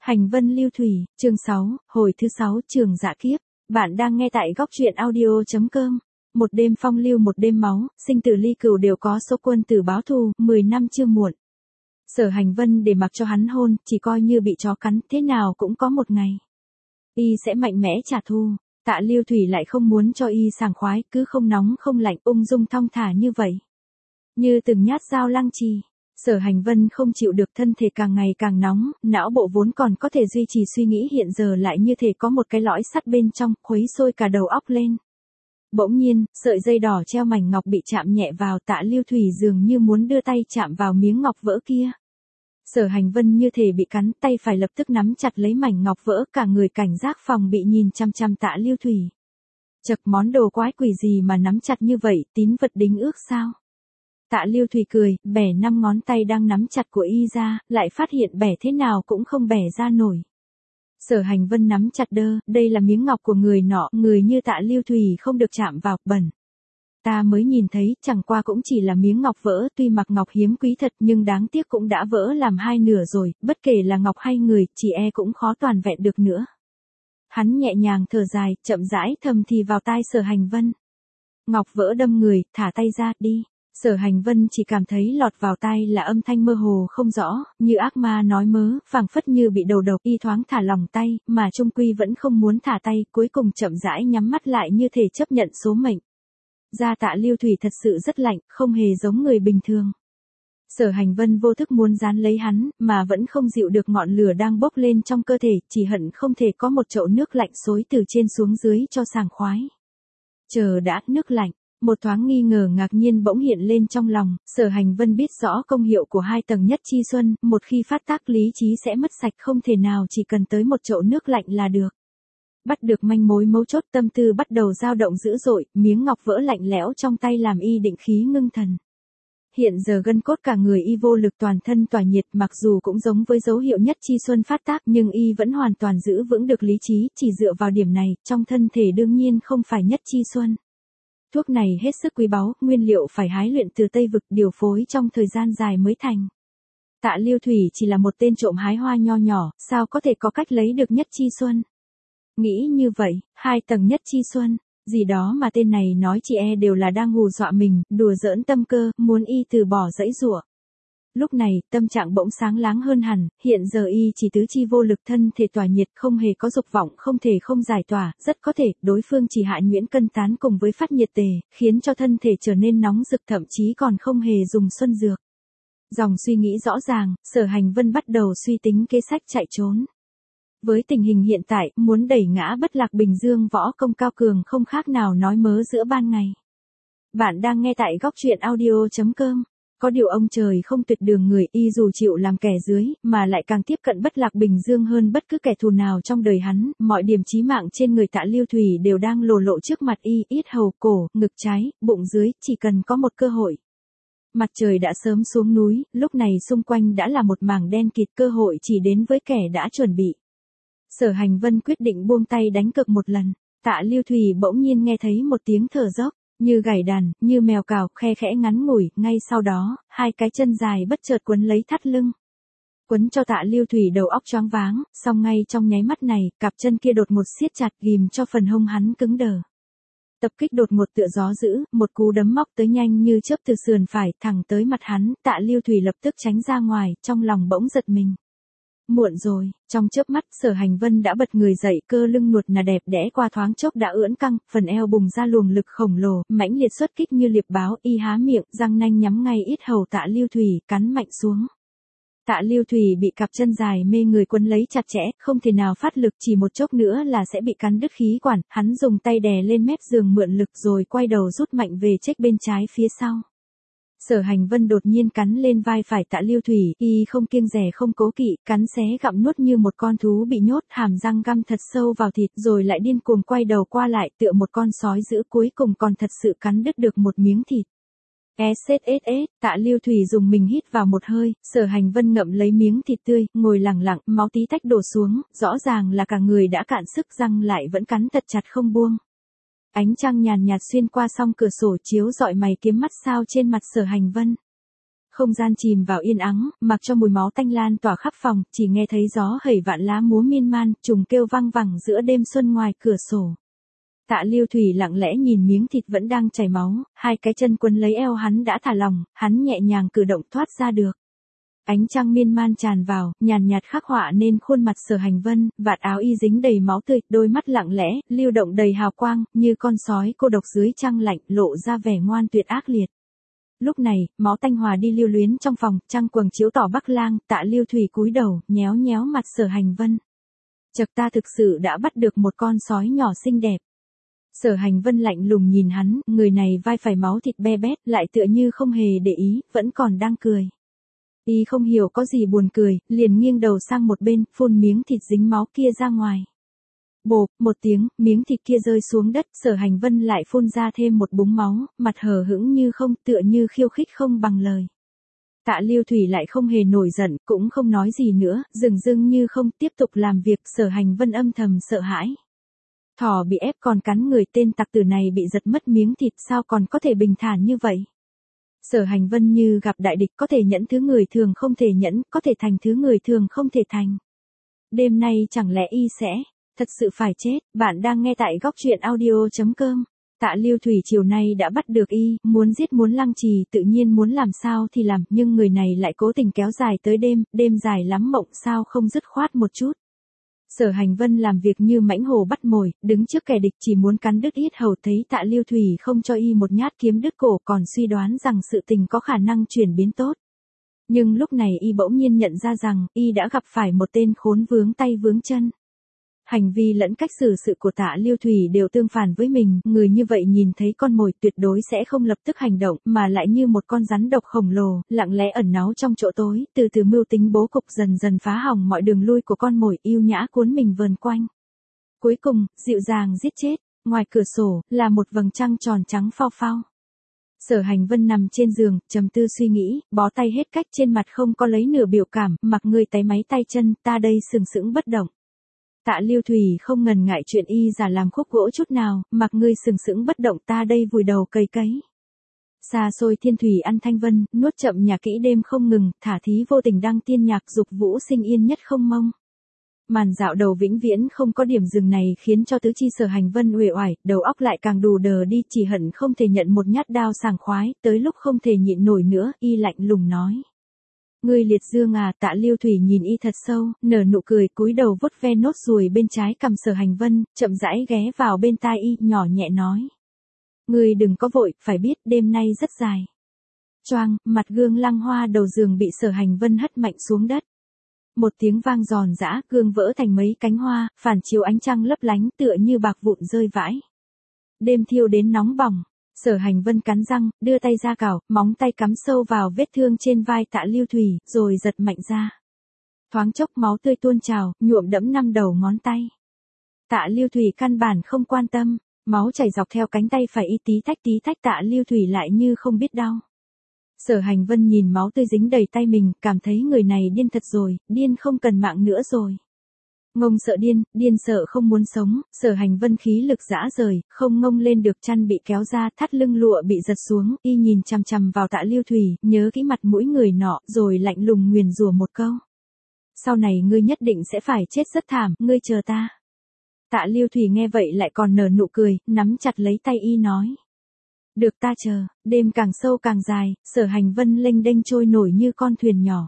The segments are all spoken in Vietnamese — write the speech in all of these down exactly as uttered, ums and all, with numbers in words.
Hành vân lưu thủy, chương sáu, hồi thứ sáu, trường dạ kiếp. Bạn đang nghe tại góc truyện audio chấm com. Một đêm phong lưu một đêm máu, sinh tử ly cừu đều có số quân tử báo thù, mười năm chưa muộn. Sở Hành Vân để mặc cho hắn hôn, chỉ coi như bị chó cắn, thế nào cũng có một ngày. Y sẽ mạnh mẽ trả thù. Tạ Lưu Thủy lại không muốn cho y sảng khoái, cứ không nóng không lạnh, ung dung thong thả như vậy. Như từng nhát dao lăng trì. Sở Hành Vân không chịu được, thân thể càng ngày càng nóng, não bộ vốn còn có thể duy trì suy nghĩ hiện giờ lại như thể có một cái lõi sắt bên trong, khuấy sôi cả đầu óc lên. Bỗng nhiên, sợi dây đỏ treo mảnh ngọc bị chạm nhẹ vào, Tạ Lưu Thủy dường như muốn đưa tay chạm vào miếng ngọc vỡ kia. Sở Hành Vân như thể bị cắn, tay phải lập tức nắm chặt lấy mảnh ngọc vỡ, cả người cảnh giác phòng bị nhìn chăm chăm Tạ Lưu Thủy. Chậc, món đồ quái quỷ gì mà nắm chặt như vậy, tín vật đính ước sao? Tạ Lưu Thủy cười, bẻ năm ngón tay đang nắm chặt của y ra, lại phát hiện bẻ thế nào cũng không bẻ ra nổi. Sở Hành Vân nắm chặt đơ, đây là miếng ngọc của người nọ, người như Tạ Lưu Thủy không được chạm vào, bẩn. Ta mới nhìn thấy, chẳng qua cũng chỉ là miếng ngọc vỡ, tuy mặc ngọc hiếm quý thật nhưng đáng tiếc cũng đã vỡ làm hai nửa rồi, bất kể là ngọc hay người, chỉ e cũng khó toàn vẹn được nữa. Hắn nhẹ nhàng thở dài, chậm rãi thầm thì vào tai Sở Hành Vân. Ngọc vỡ đâm người, thả tay ra, đi. Sở Hành Vân chỉ cảm thấy lọt vào tai là âm thanh mơ hồ không rõ, như ác ma nói mớ, phảng phất như bị đầu độc, y thoáng thả lòng tay, mà trung quy vẫn không muốn thả tay, cuối cùng chậm rãi nhắm mắt lại như thể chấp nhận số mệnh. Da Tạ Lưu Thủy thật sự rất lạnh, không hề giống người bình thường. Sở Hành Vân vô thức muốn dán lấy hắn, mà vẫn không dịu được ngọn lửa đang bốc lên trong cơ thể, chỉ hận không thể có một chậu nước lạnh xối từ trên xuống dưới cho sảng khoái. Chờ đã, nước lạnh. Một thoáng nghi ngờ ngạc nhiên bỗng hiện lên trong lòng, Sở Hành Vân biết rõ công hiệu của hai tầng nhất chi xuân, một khi phát tác lý trí sẽ mất sạch, không thể nào chỉ cần tới một chậu nước lạnh là được. Bắt được manh mối mấu chốt, tâm tư bắt đầu dao động dữ dội, miếng ngọc vỡ lạnh lẽo trong tay làm y định khí ngưng thần. Hiện giờ gân cốt cả người y vô lực, toàn thân tỏa nhiệt, mặc dù cũng giống với dấu hiệu nhất chi xuân phát tác nhưng y vẫn hoàn toàn giữ vững được lý trí, chỉ dựa vào điểm này, trong thân thể đương nhiên không phải nhất chi xuân. Thuốc này hết sức quý báu, nguyên liệu phải hái luyện từ Tây Vực, điều phối trong thời gian dài mới thành. Tạ Lưu Thủy chỉ là một tên trộm hái hoa nho nhỏ, sao có thể có cách lấy được nhất chi xuân? Nghĩ như vậy, hai tầng nhất chi xuân, gì đó mà tên này nói chỉ e đều là đang hù dọa mình, đùa giỡn tâm cơ, muốn y từ bỏ dãy giụa. Lúc này, tâm trạng bỗng sáng láng hơn hẳn, hiện giờ y chỉ tứ chi vô lực, thân thể tỏa nhiệt, không hề có dục vọng, không thể không giải tỏa, rất có thể, đối phương chỉ hạ nhuyễn cân tán cùng với phát nhiệt tề, khiến cho thân thể trở nên nóng rực, thậm chí còn không hề dùng xuân dược. Dòng suy nghĩ rõ ràng, Sở Hành Vân bắt đầu suy tính kế sách chạy trốn. Với tình hình hiện tại, muốn đẩy ngã Bất Lạc Bình Dương võ công cao cường không khác nào nói mớ giữa ban ngày. Bạn đang nghe tại góc truyện audio chấm com. Có điều ông trời không tuyệt đường người, y dù chịu làm kẻ dưới, mà lại càng tiếp cận Bất Lạc Bình Dương hơn bất cứ kẻ thù nào trong đời hắn, mọi điểm chí mạng trên người Tạ Lưu Thủy đều đang lồ lộ trước mặt y, yết hầu, cổ, ngực trái, bụng dưới, chỉ cần có một cơ hội. Mặt trời đã sớm xuống núi, lúc này xung quanh đã là một mảng đen kịt, cơ hội chỉ đến với kẻ đã chuẩn bị. Sở Hành Vân quyết định buông tay đánh cược một lần, Tạ Lưu Thủy bỗng nhiên nghe thấy một tiếng thở dốc. Như gảy đàn, như mèo cào, khe khẽ ngắn ngủi, ngay sau đó, hai cái chân dài bất chợt quấn lấy thắt lưng. Quấn cho Tạ Lưu Thủy đầu óc choáng váng, song ngay trong nháy mắt này, cặp chân kia đột ngột siết chặt, ghìm cho phần hông hắn cứng đờ. Tập kích đột ngột tựa gió dữ, một cú đấm móc tới nhanh như chớp từ sườn phải thẳng tới mặt hắn, Tạ Lưu Thủy lập tức tránh ra ngoài, trong lòng bỗng giật mình. Muộn rồi, trong chớp mắt, Sở Hành Vân đã bật người dậy, cơ lưng nuột nà đẹp đẽ qua thoáng chốc đã ưỡn căng, phần eo bùng ra luồng lực khổng lồ, mãnh liệt xuất kích như liệp báo, y há miệng, răng nanh nhắm ngay yết hầu Tạ Lưu Thủy, cắn mạnh xuống. Tạ Lưu Thủy bị cặp chân dài mê người quấn lấy chặt chẽ, không thể nào phát lực, chỉ một chốc nữa là sẽ bị cắn đứt khí quản, hắn dùng tay đè lên mép giường mượn lực rồi quay đầu rút mạnh về chếch bên trái phía sau. Sở Hành Vân đột nhiên cắn lên vai phải Tạ Lưu Thủy, y không kiêng dè không cố kỵ, cắn xé gặm nuốt như một con thú bị nhốt, hàm răng găm thật sâu vào thịt, rồi lại điên cuồng quay đầu qua lại, tựa một con sói dữ, cuối cùng còn thật sự cắn đứt được một miếng thịt. ét ét ét, Tạ Lưu Thủy dùng mình hít vào một hơi, Sở Hành Vân ngậm lấy miếng thịt tươi, ngồi lặng lặng, máu tí tách đổ xuống, rõ ràng là cả người đã cạn sức, răng lại vẫn cắn thật chặt không buông. Ánh trăng nhàn nhạt xuyên qua song cửa sổ chiếu rọi mày kiếm mắt sao trên mặt Sở Hành Vân. Không gian chìm vào yên ắng, mặc cho mùi máu tanh lan tỏa khắp phòng, chỉ nghe thấy gió hẩy vạn lá múa miên man, trùng kêu vang vẳng giữa đêm xuân ngoài cửa sổ. Tạ Lưu Thủy lặng lẽ nhìn miếng thịt vẫn đang chảy máu, hai cái chân quấn lấy eo hắn đã thả lỏng, hắn nhẹ nhàng cử động thoát ra được. Ánh trăng miên man tràn vào, nhàn nhạt khắc họa nên khuôn mặt Sở Hành Vân, vạt áo y dính đầy máu tươi, đôi mắt lặng lẽ, lưu động đầy hào quang, như con sói cô độc dưới trăng lạnh, lộ ra vẻ ngoan tuyệt ác liệt. Lúc này, máu tanh hòa đi lưu luyến trong phòng, trăng quầng chiếu tỏ Bắc Lang, Tạ Lưu Thủy cúi đầu, nhéo nhéo mặt Sở Hành Vân. Chật, ta thực sự đã bắt được một con sói nhỏ xinh đẹp. Sở Hành Vân lạnh lùng nhìn hắn, người này vai phải máu thịt be bét, lại tựa như không hề để ý, vẫn còn đang cười. Y không hiểu có gì buồn cười, liền nghiêng đầu sang một bên, phun miếng thịt dính máu kia ra ngoài. Bộp, một tiếng, miếng thịt kia rơi xuống đất, Sở Hành Vân lại phun ra thêm một búng máu, mặt hờ hững như không, tựa như khiêu khích không bằng lời. Tạ Lưu Thủy lại không hề nổi giận, cũng không nói gì nữa, dừng dưng như không, tiếp tục làm việc. Sở Hành Vân âm thầm sợ hãi. Thỏ bị ép còn cắn người, tên tặc tử này bị giật mất miếng thịt, sao còn có thể bình thản như vậy? Sở Hành Vân như gặp đại địch, có thể nhẫn thứ người thường không thể nhẫn, có thể thành thứ người thường không thể thành. Đêm nay chẳng lẽ y sẽ thật sự phải chết? Bạn đang nghe tại góc truyện audio chấm com. Tạ Lưu Thủy chiều nay đã bắt được y, muốn giết muốn lăng trì, tự nhiên muốn làm sao thì làm, nhưng người này lại cố tình kéo dài tới đêm, đêm dài lắm mộng sao không dứt khoát một chút. Sở Hành Vân làm việc như mãnh hổ bắt mồi, đứng trước kẻ địch chỉ muốn cắn đứt yết hầu, thấy Tạ Lưu Thủy không cho y một nhát kiếm đứt cổ, còn suy đoán rằng sự tình có khả năng chuyển biến tốt. Nhưng lúc này y bỗng nhiên nhận ra rằng, y đã gặp phải một tên khốn vướng tay vướng chân. Hành vi lẫn cách xử sự của Tạ Lưu Thủy đều tương phản với mình, người như vậy nhìn thấy con mồi tuyệt đối sẽ không lập tức hành động, mà lại như một con rắn độc khổng lồ, lặng lẽ ẩn náu trong chỗ tối, từ từ mưu tính bố cục dần dần phá hỏng mọi đường lui của con mồi, yêu nhã cuốn mình vờn quanh. Cuối cùng, dịu dàng giết chết. Ngoài cửa sổ, là một vầng trăng tròn trắng phao phao. Sở Hành Vân nằm trên giường, trầm tư suy nghĩ, bó tay hết cách, trên mặt không có lấy nửa biểu cảm, mặc người táy máy tay chân, ta đây sừng sững bất động. Tạ Lưu Thủy không ngần ngại chuyện y giả làm khúc gỗ chút nào, mặc ngươi sừng sững bất động, ta đây vùi đầu cày cấy. Xa xôi thiên thủy ăn thanh vân, nuốt chậm nhà kỹ đêm không ngừng, thả thí vô tình đăng tiên nhạc, dục vũ sinh yên nhất không mong. Màn dạo đầu vĩnh viễn không có điểm dừng này khiến cho tứ chi Sở Hành Vân uể oải, đầu óc lại càng đù đờ đi, chỉ hận không thể nhận một nhát đao sảng khoái, tới lúc không thể nhịn nổi nữa, y lạnh lùng nói. Ngươi liệt dương à? Tạ Lưu Thủy nhìn y thật sâu, nở nụ cười, cúi đầu vuốt ve nốt ruồi bên trái cằm Sở Hành Vân, chậm rãi ghé vào bên tai y, nhỏ nhẹ nói. Ngươi đừng có vội, phải biết đêm nay rất dài. Choang, mặt gương lăng hoa đầu giường bị Sở Hành Vân hất mạnh xuống đất. Một tiếng vang giòn giã, gương vỡ thành mấy cánh hoa, phản chiếu ánh trăng lấp lánh tựa như bạc vụn rơi vãi. Đêm thiêu đến nóng bỏng. Sở Hành Vân cắn răng, đưa tay ra cào, móng tay cắm sâu vào vết thương trên vai Tạ Lưu Thủy, rồi giật mạnh ra. Thoáng chốc máu tươi tuôn trào, nhuộm đẫm năm đầu ngón tay. Tạ Lưu Thủy căn bản không quan tâm, máu chảy dọc theo cánh tay phải y tí tách tí tách, Tạ Lưu Thủy lại như không biết đau. Sở Hành Vân nhìn máu tươi dính đầy tay mình, cảm thấy người này điên thật rồi, điên không cần mạng nữa rồi. Ngông sợ điên, điên sợ không muốn sống, Sở Hành Vân khí lực dã rời, không ngông lên được, chăn bị kéo ra, thắt lưng lụa bị giật xuống, y nhìn chằm chằm vào Tạ Lưu Thủy, nhớ kỹ mặt mũi người nọ, rồi lạnh lùng nguyền rủa một câu. Sau này ngươi nhất định sẽ phải chết rất thảm, ngươi chờ ta. Tạ Lưu Thủy nghe vậy lại còn nở nụ cười, nắm chặt lấy tay y nói. Được, ta chờ. Đêm càng sâu càng dài, Sở Hành Vân lênh đênh trôi nổi như con thuyền nhỏ.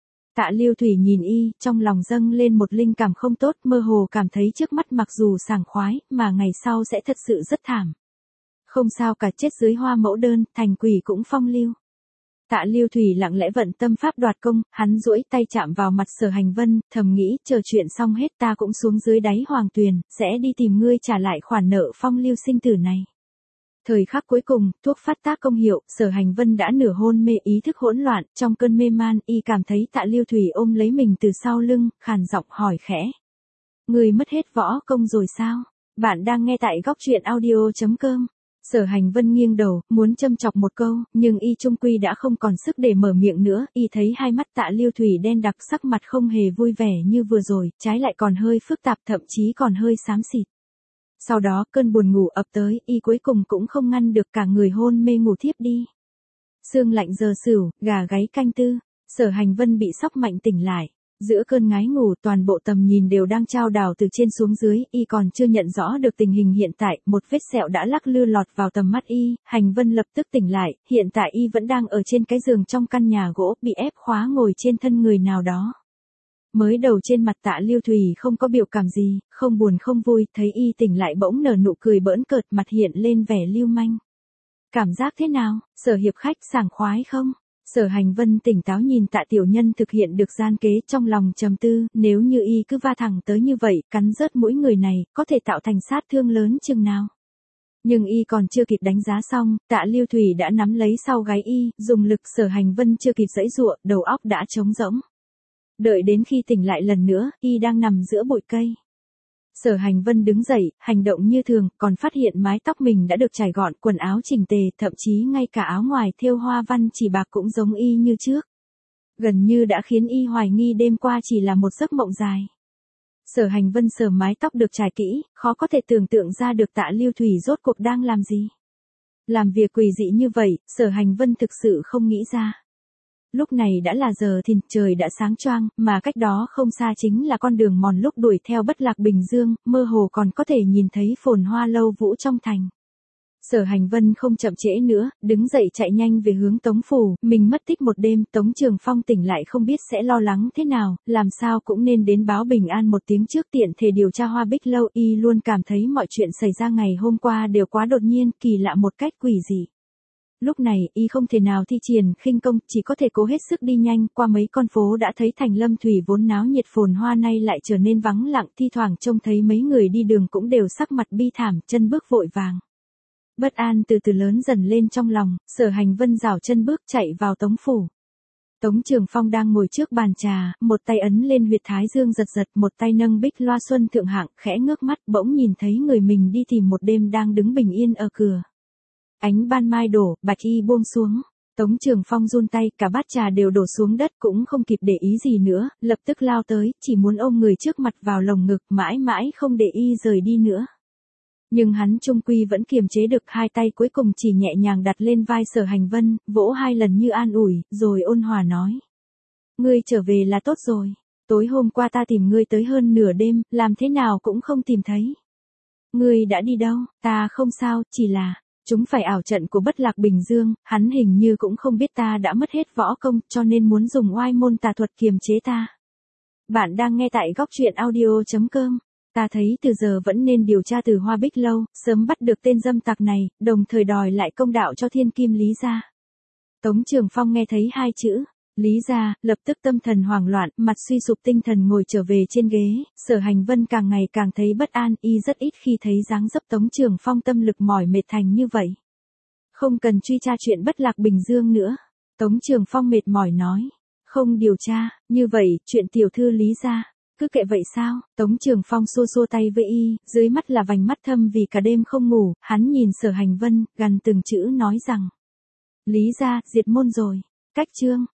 Tạ Lưu Thủy nhìn y, trong lòng dâng lên một linh cảm không tốt, mơ hồ cảm thấy trước mắt mặc dù sảng khoái, mà ngày sau sẽ thật sự rất thảm. Không sao cả, chết dưới hoa mẫu đơn, thành quỷ cũng phong lưu. Tạ Lưu Thủy lặng lẽ vận tâm pháp đoạt công, hắn duỗi tay chạm vào mặt Sở Hành Vân, thầm nghĩ, chờ chuyện xong hết ta cũng xuống dưới đáy hoàng tuyền, sẽ đi tìm ngươi trả lại khoản nợ phong lưu sinh tử này. Thời khắc cuối cùng, thuốc phát tác công hiệu, Sở Hành Vân đã nửa hôn mê, ý thức hỗn loạn, trong cơn mê man, y cảm thấy Tạ Lưu Thủy ôm lấy mình từ sau lưng, khàn giọng hỏi khẽ. Người mất hết võ công rồi sao? Bạn đang nghe tại góc truyện audio chấm com. Sở Hành Vân nghiêng đầu, muốn châm chọc một câu, nhưng y trung quy đã không còn sức để mở miệng nữa, y thấy hai mắt Tạ Lưu Thủy đen đặc, sắc mặt không hề vui vẻ như vừa rồi, trái lại còn hơi phức tạp, thậm chí còn hơi xám xịt. Sau đó cơn buồn ngủ ập tới, y cuối cùng cũng không ngăn được, cả người hôn mê ngủ thiếp đi. Sương lạnh giờ sửu, gà gáy canh tư, Sở Hành Vân bị sóc mạnh tỉnh lại. Giữa cơn ngái ngủ toàn bộ tầm nhìn đều đang chao đảo từ trên xuống dưới, y còn chưa nhận rõ được tình hình hiện tại, một vết sẹo đã lắc lư lọt vào tầm mắt y, Hành Vân lập tức tỉnh lại, hiện tại y vẫn đang ở trên cái giường trong căn nhà gỗ, bị ép khóa ngồi trên thân người nào đó. Mới đầu trên mặt Tạ Lưu Thủy không có biểu cảm gì, không buồn không vui, thấy y tỉnh lại bỗng nở nụ cười bỡn cợt, mặt hiện lên vẻ lưu manh. Cảm giác thế nào, Sở hiệp khách sảng khoái không? Sở Hành Vân tỉnh táo nhìn Tạ tiểu nhân thực hiện được gian kế, trong lòng trầm tư, nếu như y cứ va thẳng tới như vậy, cắn rớt mũi người này, có thể tạo thành sát thương lớn chừng nào. Nhưng y còn chưa kịp đánh giá xong, Tạ Lưu Thủy đã nắm lấy sau gáy y, dùng lực. Sở Hành Vân chưa kịp giãy giụa, đầu óc đã trống rỗng. Đợi đến khi tỉnh lại lần nữa, y đang nằm giữa bụi cây. Sở Hành Vân đứng dậy, hành động như thường, còn phát hiện mái tóc mình đã được chải gọn, quần áo chỉnh tề, thậm chí ngay cả áo ngoài thêu hoa văn chỉ bạc cũng giống y như trước. Gần như đã khiến y hoài nghi đêm qua chỉ là một giấc mộng dài. Sở Hành Vân sờ mái tóc được chải kỹ, khó có thể tưởng tượng ra được Tạ Lưu Thủy rốt cuộc đang làm gì. Làm việc quỷ dị như vậy, Sở Hành Vân thực sự không nghĩ ra. Lúc này đã là giờ thìn, trời đã sáng choang, mà cách đó không xa chính là con đường mòn lúc đuổi theo Bất Lạc Bình Dương, mơ hồ còn có thể nhìn thấy phồn hoa lâu vũ trong thành. Sở Hành Vân không chậm trễ nữa, đứng dậy chạy nhanh về hướng Tống phủ, mình mất tích một đêm, Tống Trường Phong tỉnh lại không biết sẽ lo lắng thế nào, làm sao cũng nên đến báo bình an một tiếng trước tiện thể điều tra Hoa Bích Lâu, y luôn cảm thấy mọi chuyện xảy ra ngày hôm qua đều quá đột nhiên, kỳ lạ một cách quỷ dị. Lúc này, y không thể nào thi triển khinh công, chỉ có thể cố hết sức đi nhanh, qua mấy con phố đã thấy thành Lâm Thủy vốn náo nhiệt phồn hoa nay lại trở nên vắng lặng, thi thoảng trông thấy mấy người đi đường cũng đều sắc mặt bi thảm, chân bước vội vàng. Bất an từ từ lớn dần lên trong lòng, Sở Hành Vân rảo chân bước chạy vào Tống phủ. Tống Trường Phong đang ngồi trước bàn trà, một tay ấn lên huyệt thái dương giật giật, một tay nâng bích loa xuân thượng hạng, khẽ ngước mắt, bỗng nhìn thấy người mình đi tìm một đêm đang đứng bình yên ở cửa. Ánh ban mai đổ, bạch y buông xuống. Tống Trường Phong run tay, cả bát trà đều đổ xuống đất, cũng không kịp để ý gì nữa, lập tức lao tới, chỉ muốn ôm người trước mặt vào lồng ngực, mãi mãi không để y rời đi nữa. Nhưng hắn trung quy vẫn kiềm chế được, hai tay cuối cùng chỉ nhẹ nhàng đặt lên vai Sở Hành Vân, vỗ hai lần như an ủi, rồi ôn hòa nói. Ngươi trở về là tốt rồi, tối hôm qua ta tìm ngươi tới hơn nửa đêm, làm thế nào cũng không tìm thấy. Ngươi đã đi đâu? Ta không sao, chỉ là... Chúng phải ảo trận của Bất Lạc Bình Dương, hắn hình như cũng không biết ta đã mất hết võ công, cho nên muốn dùng oai môn tà thuật kiềm chế ta. Bạn đang nghe tại góc truyện audio chấm com. Ta thấy từ giờ vẫn nên điều tra từ Hoa Bích Lâu, sớm bắt được tên dâm tặc này, đồng thời đòi lại công đạo cho thiên kim Lý gia. Tống Trường Phong nghe thấy hai chữ, Lý gia, lập tức tâm thần hoảng loạn, mặt suy sụp tinh thần ngồi trở về trên ghế. Sở Hành Vân càng ngày càng thấy bất an, y rất ít khi thấy dáng dấp Tống Trường Phong tâm lực mỏi mệt thành như vậy. Không cần truy tra chuyện Bất Lạc Bình Dương nữa. Tống Trường Phong mệt mỏi nói. Không điều tra, như vậy, chuyện tiểu thư Lý gia, cứ kệ vậy sao? Tống Trường Phong xua xua tay với y, dưới mắt là vành mắt thâm vì cả đêm không ngủ, hắn nhìn Sở Hành Vân, gằn từng chữ nói rằng. Lý gia, diệt môn rồi. Cách chương.